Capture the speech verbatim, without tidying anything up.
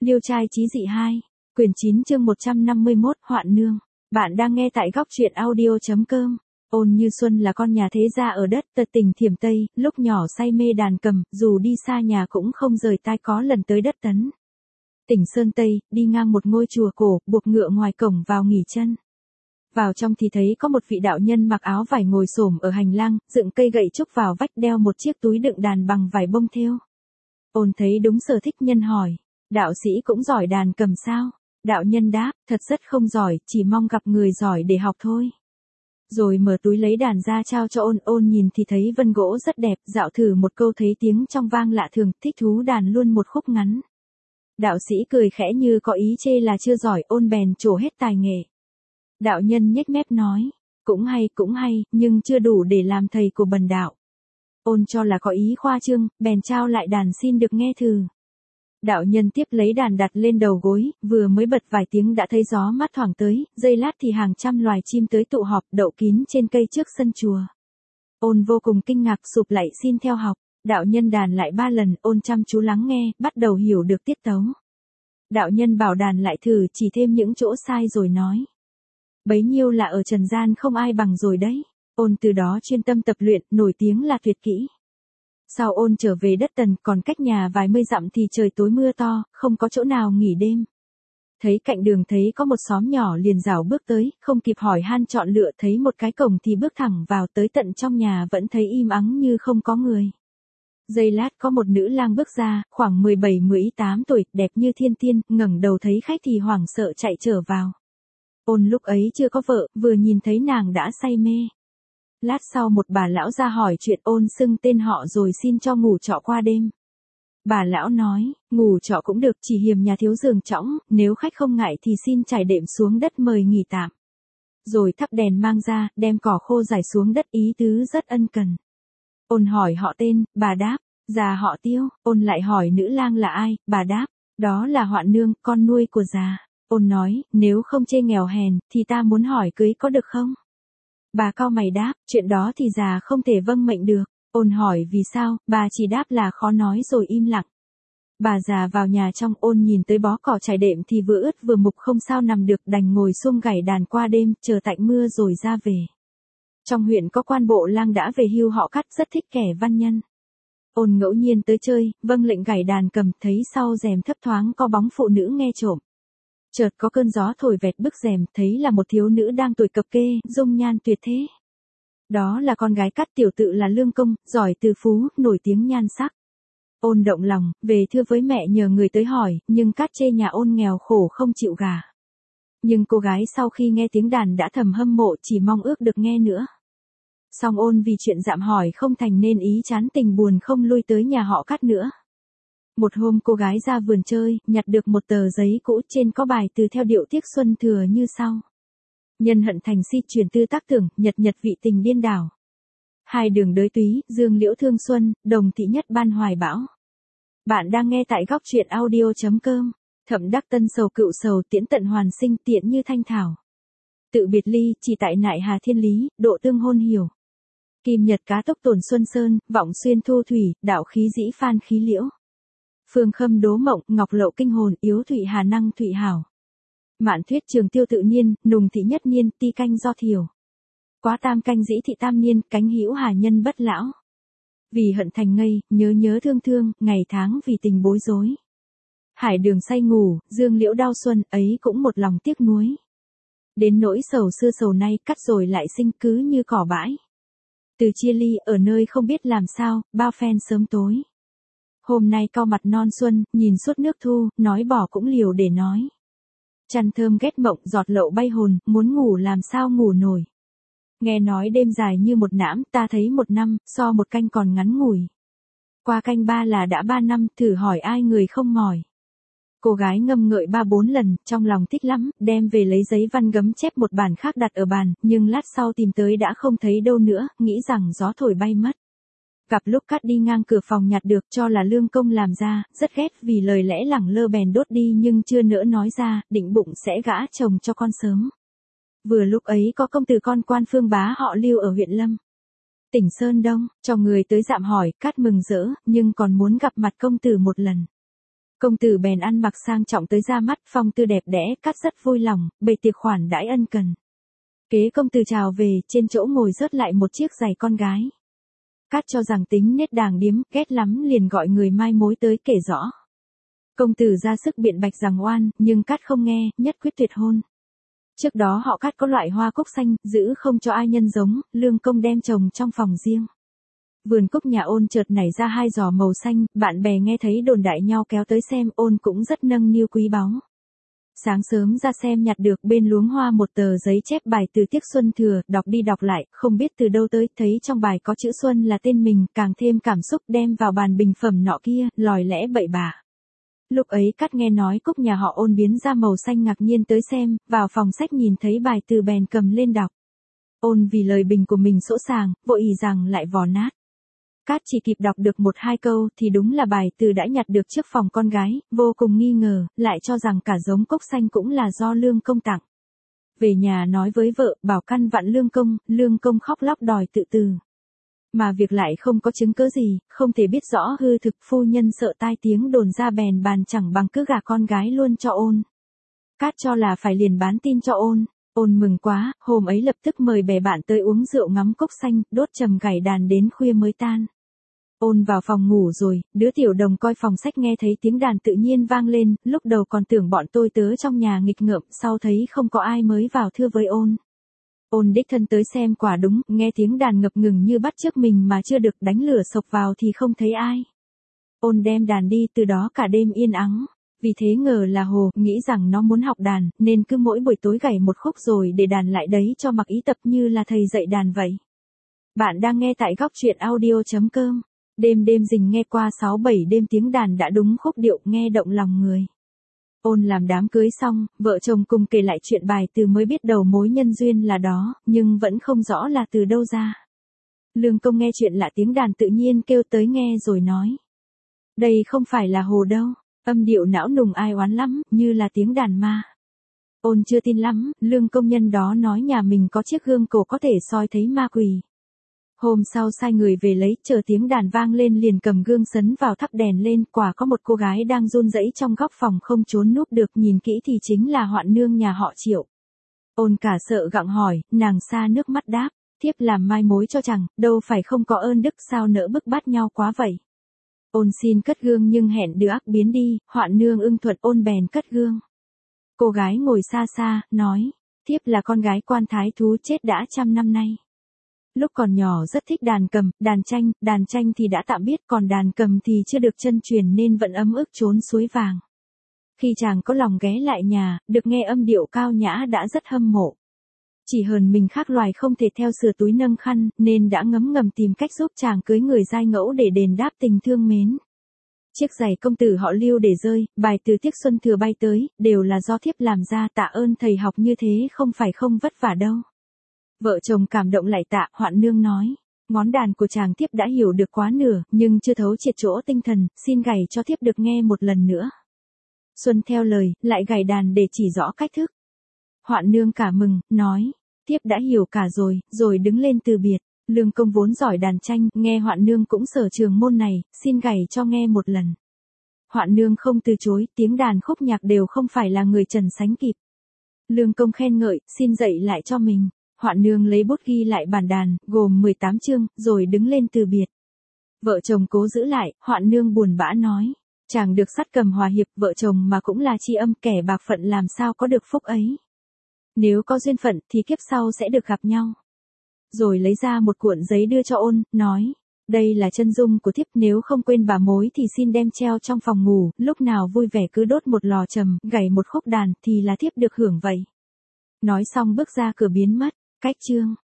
Liêu trai chí dị hai, quyển chín chương một trăm năm mươi mốt, Hoạn Nương. Bạn đang nghe tại góc truyện audio.com. Ôn Như Xuân là con nhà thế gia ở đất Tật tỉnh Thiểm Tây, lúc nhỏ say mê đàn cầm, dù đi xa nhà cũng không rời tai, có lần tới đất Tấn. Tỉnh Sơn Tây, đi ngang một ngôi chùa cổ, buộc ngựa ngoài cổng vào nghỉ chân. Vào trong thì thấy có một vị đạo nhân mặc áo vải ngồi xổm ở hành lang, dựng cây gậy trúc vào vách, đeo một chiếc túi đựng đàn bằng vải bông thêu. Ôn thấy đúng sở thích nhân hỏi, đạo sĩ cũng giỏi đàn cầm sao? Đạo nhân đáp, thật rất không giỏi, chỉ mong gặp người giỏi để học thôi. Rồi mở túi lấy đàn ra trao cho ôn, ôn nhìn thì thấy vân gỗ rất đẹp, dạo thử một câu thấy tiếng trong vang lạ thường, thích thú đàn luôn một khúc ngắn. Đạo sĩ cười khẽ như có ý chê là chưa giỏi, ôn bèn trổ hết tài nghệ. Đạo nhân nhếch mép nói, cũng hay, cũng hay, nhưng chưa đủ để làm thầy của bần đạo. Ôn cho là có ý khoa trương, bèn trao lại đàn xin được nghe thử. Đạo nhân tiếp lấy đàn đặt lên đầu gối, vừa mới bật vài tiếng đã thấy gió mát thoảng tới, giây lát thì hàng trăm loài chim tới tụ họp đậu kín trên cây trước sân chùa. Ôn vô cùng kinh ngạc sụp lại xin theo học, đạo nhân đàn lại ba lần, ôn chăm chú lắng nghe, bắt đầu hiểu được tiết tấu. Đạo nhân bảo đàn lại thử, chỉ thêm những chỗ sai rồi nói. Bấy nhiêu là ở trần gian không ai bằng rồi đấy. Ôn từ đó chuyên tâm tập luyện, nổi tiếng là tuyệt kỹ. Sau ôn trở về đất Tần, còn cách nhà vài mươi dặm thì trời tối mưa to, không có chỗ nào nghỉ đêm. Thấy cạnh đường thấy có một xóm nhỏ liền rảo bước tới, không kịp hỏi han chọn lựa, thấy một cái cổng thì bước thẳng vào, tới tận trong nhà vẫn thấy im ắng như không có người. Giây lát có một nữ lang bước ra, khoảng mười bảy mười tám tuổi, đẹp như thiên tiên, ngẩng đầu thấy khách thì hoảng sợ chạy trở vào. Ôn lúc ấy chưa có vợ, vừa nhìn thấy nàng đã say mê. Lát sau một bà lão ra hỏi chuyện, ôn xưng tên họ rồi xin cho ngủ trọ qua đêm. Bà lão nói, ngủ trọ cũng được, chỉ hiềm nhà thiếu giường trõng, nếu khách không ngại thì xin trải đệm xuống đất mời nghỉ tạm. Rồi thắp đèn mang ra, đem cỏ khô rải xuống đất, ý tứ rất ân cần. Ôn hỏi họ tên, bà đáp, già họ Tiêu. Ôn lại hỏi nữ lang là ai, bà đáp, đó là Hoạn Nương, con nuôi của già. Ôn nói, nếu không chê nghèo hèn, thì ta muốn hỏi cưới có được không? Bà cau mày đáp, chuyện đó thì già không thể vâng mệnh được. Ôn hỏi vì sao, bà chỉ đáp là khó nói rồi im lặng. Bà già vào nhà trong, ôn nhìn tới bó cỏ trải đệm thì vừa ướt vừa mục không sao nằm được, đành ngồi xuông gảy đàn qua đêm, chờ tạnh mưa rồi ra về. Trong huyện có quan bộ lang đã về hưu họ Cắt, rất thích kẻ văn nhân. Ôn ngẫu nhiên tới chơi, vâng lệnh gảy đàn cầm, thấy sau rèm thấp thoáng có bóng phụ nữ nghe trộm. Chợt có cơn gió thổi vẹt bức rèm, thấy là một thiếu nữ đang tuổi cập kê, dung nhan tuyệt thế. Đó là con gái Cắt, tiểu tự là Lương Công, giỏi từ phú, nổi tiếng nhan sắc. Ôn động lòng, về thưa với mẹ nhờ người tới hỏi, nhưng Cắt chê nhà ôn nghèo khổ không chịu gả. Nhưng cô gái sau khi nghe tiếng đàn đã thầm hâm mộ, chỉ mong ước được nghe nữa. Song ôn vì chuyện dạm hỏi không thành nên ý chán tình buồn không lui tới nhà họ Cắt nữa. Một hôm cô gái ra vườn chơi, nhặt được một tờ giấy cũ, trên có bài từ theo điệu Tiếc Xuân Thừa như sau. Nhân hận thành si, truyền tư tác tưởng, nhật nhật vị tình điên đảo. Hai đường đới túy, dương liễu thương xuân, đồng thị nhất ban hoài bão. Bạn đang nghe tại góc truyện audio.com. Thậm đắc tân sầu cựu sầu, tiễn tận hoàn sinh, tiện như thanh thảo. Tự biệt ly, chỉ tại nại hà thiên lý, độ tương hôn hiểu. Kim nhật cá tốc tổn xuân sơn, vọng xuyên thu thủy, đạo khí dĩ phan khí liễu. Phương khâm đố mộng, ngọc lậu kinh hồn, yếu thụy hà năng thụy hảo. Mạn thuyết trường tiêu tự niên, nùng thị nhất niên, ti canh do thiểu. Quá tam canh dĩ thị tam niên, cánh hữu hà nhân bất lão. Vì hận thành ngây, nhớ nhớ thương thương, ngày tháng vì tình bối rối. Hải đường say ngủ, dương liễu đau xuân, ấy cũng một lòng tiếc nuối. Đến nỗi sầu xưa sầu nay, Cắt rồi lại sinh, cứ như cỏ bãi. Từ chia ly, ở nơi không biết làm sao, bao phen sớm tối. Hôm nay cau mặt non xuân, nhìn suốt nước thu, nói bỏ cũng liều để nói. Chăn thơm ghét mộng, giọt lậu bay hồn, muốn ngủ làm sao ngủ nổi. Nghe nói đêm dài như một nãm, ta thấy một năm, so một canh còn ngắn ngủi. Qua canh ba là đã ba năm, thử hỏi ai người không mỏi. Cô gái ngâm ngợi ba bốn lần, trong lòng thích lắm, đem về lấy giấy văn gấm chép một bản khác đặt ở bàn, nhưng lát sau tìm tới đã không thấy đâu nữa, nghĩ rằng gió thổi bay mất. Gặp lúc Cắt đi ngang cửa phòng nhặt được, cho là Lương Công làm ra, rất ghét vì lời lẽ lẳng lơ bèn đốt đi, nhưng chưa nỡ nói ra, định bụng sẽ gả chồng cho con sớm. Vừa lúc ấy có công tử con quan Phương Bá họ Lưu ở huyện Lâm, tỉnh Sơn Đông, cho người tới dạm hỏi, Cắt mừng rỡ, nhưng còn muốn gặp mặt công tử một lần. Công tử bèn ăn mặc sang trọng tới ra mắt, phong tư đẹp đẽ, Cát rất vui lòng, bày tiệc khoản đãi ân cần. Kế công tử chào về, trên chỗ ngồi rớt lại một chiếc giày con gái. Cát cho rằng tính nết đàng điếm, ghét lắm liền gọi người mai mối tới kể rõ. Công tử ra sức biện bạch rằng oan, nhưng Cát không nghe, nhất quyết tuyệt hôn. Trước đó họ Cát có loại hoa cúc xanh, giữ không cho ai nhân giống, Lương Công đem trồng trong phòng riêng. Vườn cúc nhà Ôn chợt nảy ra hai giò màu xanh, bạn bè nghe thấy đồn đại nhau kéo tới xem, Ôn cũng rất nâng niu quý báu. Sáng sớm ra xem nhặt được bên luống hoa một tờ giấy chép bài từ tiết Xuân Thừa, đọc đi đọc lại, không biết từ đâu tới, thấy trong bài có chữ Xuân là tên mình, càng thêm cảm xúc đem vào bàn bình phẩm nọ kia, lòi lẽ bậy bạ. Lúc ấy Cát nghe nói cúc nhà họ Ôn biến ra màu xanh ngạc nhiên tới xem, vào phòng sách nhìn thấy bài từ bèn cầm lên đọc. Ôn vì lời bình của mình sỗ sàng, vội ì rằng lại vò nát. Cát chỉ kịp đọc được một hai câu thì đúng là bài từ đã nhặt được trước phòng con gái, vô cùng nghi ngờ, lại cho rằng cả giống cúc xanh cũng là do Lương Công tặng. Về nhà nói với vợ, bảo căn vặn Lương Công, Lương Công khóc lóc đòi tự từ. Mà việc lại không có chứng cớ gì, không thể biết rõ hư thực, phu nhân sợ tai tiếng đồn ra bèn bàn chẳng bằng cứ gả con gái luôn cho Ôn. Cát cho là phải liền bán tin cho Ôn. Ôn mừng quá, hôm ấy lập tức mời bè bạn tới uống rượu ngắm cúc xanh, đốt trầm gảy đàn đến khuya mới tan. Ôn vào phòng ngủ rồi, đứa tiểu đồng coi phòng sách nghe thấy tiếng đàn tự nhiên vang lên, lúc đầu còn tưởng bọn tôi tớ trong nhà nghịch ngợm, sau thấy không có ai mới vào thưa với Ôn. Ôn đích thân tới xem quả đúng, nghe tiếng đàn ngập ngừng như bắt chước mình mà chưa được đánh lửa sộc vào thì không thấy ai. Ôn đem đàn đi, từ đó cả đêm yên ắng. Vì thế ngờ là Hồ, nghĩ rằng nó muốn học đàn, nên cứ mỗi buổi tối gảy một khúc rồi để đàn lại đấy cho mặc ý tập như là thầy dạy đàn vậy. Bạn đang nghe tại góc truyện audio chấm com. Đêm đêm rình nghe qua sáu bảy đêm tiếng đàn đã đúng khúc điệu, nghe động lòng người. Ôn làm đám cưới xong, vợ chồng cùng kể lại chuyện bài từ mới biết đầu mối nhân duyên là đó, nhưng vẫn không rõ là từ đâu ra. Lương Công nghe chuyện lạ tiếng đàn tự nhiên kêu tới nghe rồi nói. Đây không phải là Hồ đâu. Âm điệu não nùng ai oán lắm, như là tiếng đàn ma. Ôn chưa tin lắm, Lương công nhân đó nói nhà mình có chiếc gương cổ có thể soi thấy ma quỷ. Hôm sau sai người về lấy, chờ tiếng đàn vang lên liền cầm gương sấn vào thắp đèn lên, quả có một cô gái đang run rẩy trong góc phòng không trốn núp được, nhìn kỹ thì chính là Hoạn nương nhà họ Triệu. Ôn cả sợ gặng hỏi, nàng xa nước mắt đáp, thiếp làm mai mối cho chàng, đâu phải không có ơn đức, sao nỡ bức bắt nhau quá vậy. Ôn xin cất gương nhưng hẹn đưa ác biến đi, Hoạn nương ưng thuận, Ôn bèn cất gương. Cô gái ngồi xa xa, nói, thiếp là con gái quan thái thú chết đã trăm năm nay. Lúc còn nhỏ rất thích đàn cầm, đàn tranh, đàn tranh thì đã tạm biết, còn đàn cầm thì chưa được chân truyền nên vẫn ấm ức trốn suối vàng. Khi chàng có lòng ghé lại nhà, được nghe âm điệu cao nhã đã rất hâm mộ. Chỉ hờn mình khác loài không thể theo sửa túi nâng khăn, nên đã ngấm ngầm tìm cách giúp chàng cưới người giai ngẫu để đền đáp tình thương mến. Chiếc giày công tử họ Lưu để rơi, bài từ Tiết Xuân Thừa bay tới, đều là do thiếp làm ra, tạ ơn thầy học như thế không phải không vất vả đâu. Vợ chồng cảm động lại tạ, Hoạn nương nói, ngón đàn của chàng thiếp đã hiểu được quá nửa, nhưng chưa thấu triệt chỗ tinh thần, xin gảy cho thiếp được nghe một lần nữa. Xuân theo lời, lại gảy đàn để chỉ rõ cách thức. Hoạn nương cả mừng, nói, thiếp đã hiểu cả rồi, rồi đứng lên từ biệt. Lương công vốn giỏi đàn tranh, nghe Hoạn nương cũng sở trường môn này, xin gảy cho nghe một lần. Hoạn nương không từ chối, tiếng đàn khúc nhạc đều không phải là người trần sánh kịp. Lương công khen ngợi, xin dạy lại cho mình. Hoạn nương lấy bút ghi lại bản đàn, gồm mười tám chương, rồi đứng lên từ biệt. Vợ chồng cố giữ lại, Hoạn nương buồn bã nói, chàng được sắt cầm hòa hiệp, vợ chồng mà cũng là tri âm, kẻ bạc phận làm sao có được phúc ấy. Nếu có duyên phận thì kiếp sau sẽ được gặp nhau. Rồi lấy ra một cuộn giấy đưa cho Ôn, nói, đây là chân dung của thiếp, nếu không quên bà mối thì xin đem treo trong phòng ngủ, lúc nào vui vẻ cứ đốt một lò trầm, gảy một khúc đàn, thì là thiếp được hưởng vậy. Nói xong bước ra cửa biến mất. Cách chương